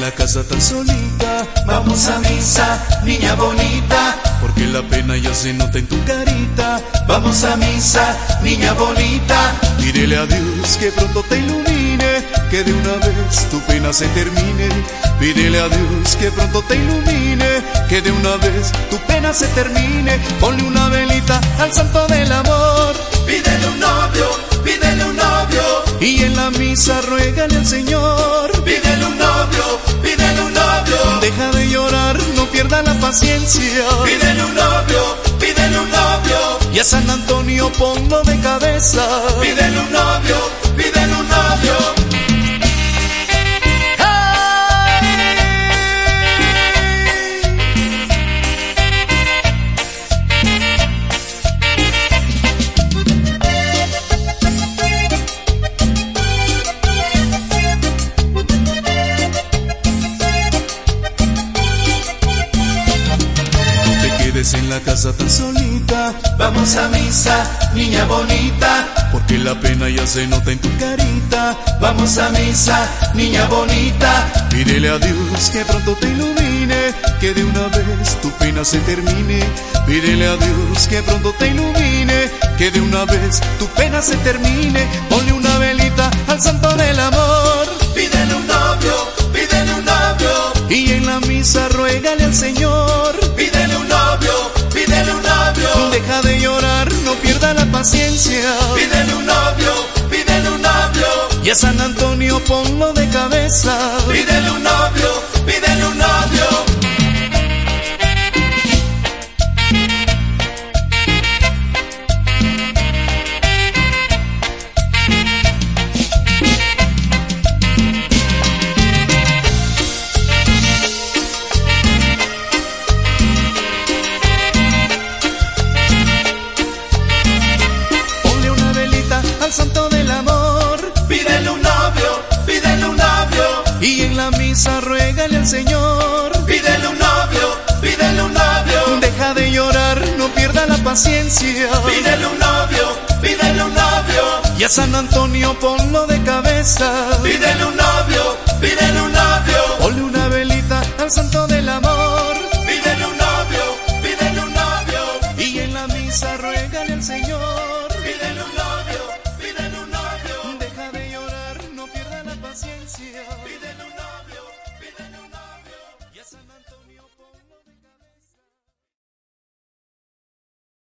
la casa tan solita. Vamos a misa, niña bonita, porque la pena ya se nota en tu carita. vamos a misa, niña bonita. Pídele a Dios que pronto te ilumine, que de una vez tu pena se termine. Pídele a Dios que pronto te ilumine, que de una vez tu pena se termine. Ponle una velita al santo del amor, Pídele un novio, pídele un novio, y en la misa ruégale al Señor. pídele un novio, pídele un novio, Deja de llorar, no pierda la paciencia, pídele un novio, pídele un novio, y a San Antonio ponlo de cabeza. pídele un novio, pídele un novio. En la casa tan solita, Vamos a misa, niña bonita, porque la pena ya se nota en tu carita. vamos a misa, niña bonita. Pídele a Dios que pronto te ilumine, que de una vez tu pena se termine. Pídele a Dios que pronto te ilumine, que de una vez tu pena se termine. Ponle una velita al santo del amor, Pídele un novio, pídele un novio, y en la misa ruégale al Señor. pídele un novio, pídele un novio, Deja de llorar, no pierda la paciencia, pídele un novio, pídele un novio, y a San Antonio ponlo de cabeza. pídele un novio, pídele un novio. Ponle una velita al santo del amor, Pídele un novio, pídele un novio, y en la misa ruégale al Señor. pídele un novio, pídele un novio, Deja de llorar, no pierda la paciencia, pídele un novio, pídele un novio, y a San Antonio ponlo de cabeza. pídele un novio, pídele un novio. Ponle una velita al santo del amor,